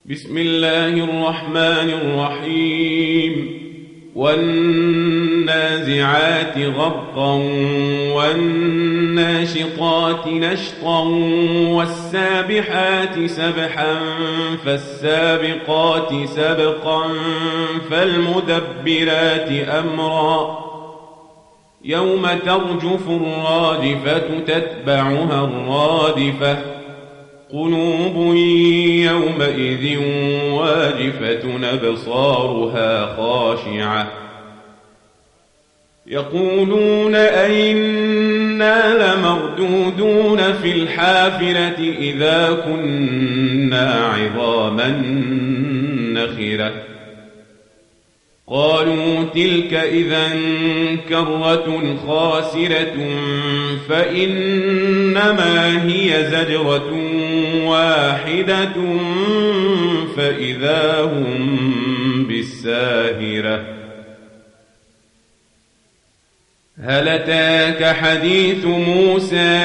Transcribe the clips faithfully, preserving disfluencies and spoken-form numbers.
بسم الله الرحمن الرحيم والنازعات غرقا والناشطات نشطا والسابحات سبحا فالسابقات سبقا فالمدبرات أمرا يوم ترجف الراجفة تتبعها الرادفة قلوب يومئذ واجفة أبصارها خاشعة يقولون أئنا لمردودون في الحافرة إذا كنا عظاما نخرة قالوا تلك إذا كرة خاسرة فإنما هي زجرة واحدة فإذا هم بالساهرة هل أتاك حديث موسى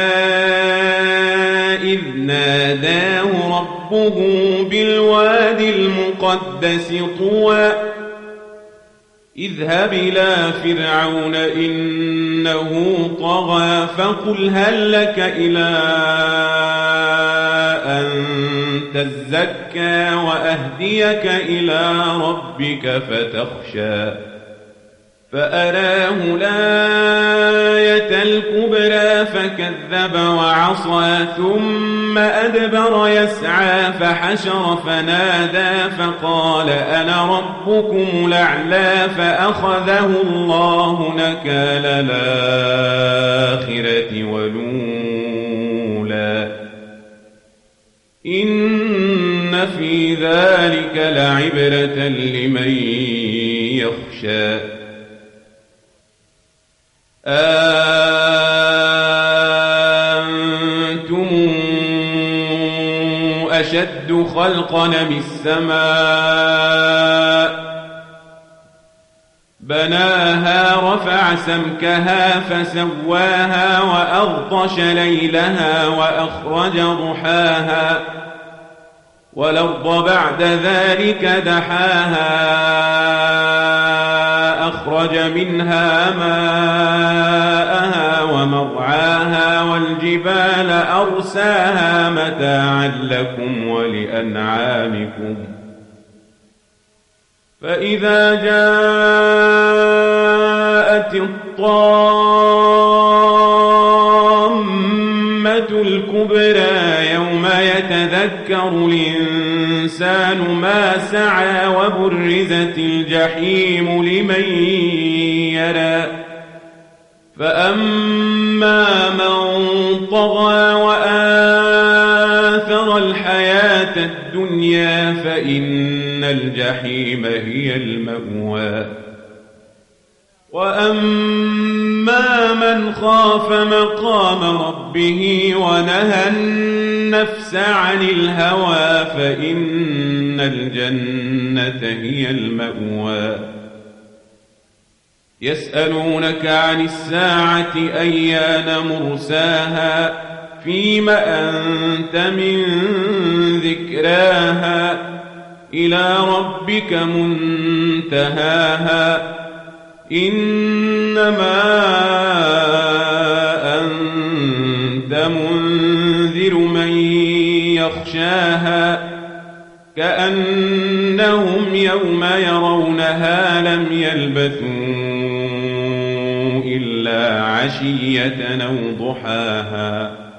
إذ ناداه ربه بالواد المقدس طوى اذهب إلى فرعون إنه طغى فقل هل لك إلى أن تزكى وأهديك إلى ربك فتخشى فأراه الآية الكبرى فكذب وعصى ثم أدبر يسعى فحشر فنادى فقال أنا ربكم الأعلى فأخذه الله نكال الآخرة والأولى إن في ذلك لعبرة لمن يخشى أنتم أشد خلقا أم السماء بناها رفع سمكها فسواها وأغطش ليلها وأخرج ضحاها والأرض بعد ذلك دحاها أخرج منها ماءها ومرعاها والجبال أرساها متاعا لكم ولأنعامكم فإذا جاءت الطامة الكبرى يوم يتذكر الإنسان ما سعى وبرزت الجحيم لمن يرى فأما من طغى وآثر الحياة الدنيا فإن الجحيم هي المأوى وأما من خاف مقام ربه ونهى النفس عن الهوى فإن الجنة هي المأوى يسألونك عن الساعة أيان مرساها فيم أنت من ذكراها إلى ربك منتهاها إنما أنت منذر من يخشاها كأنهم يوم يرونها لم يلبثوا إلا عشية أو ضحاها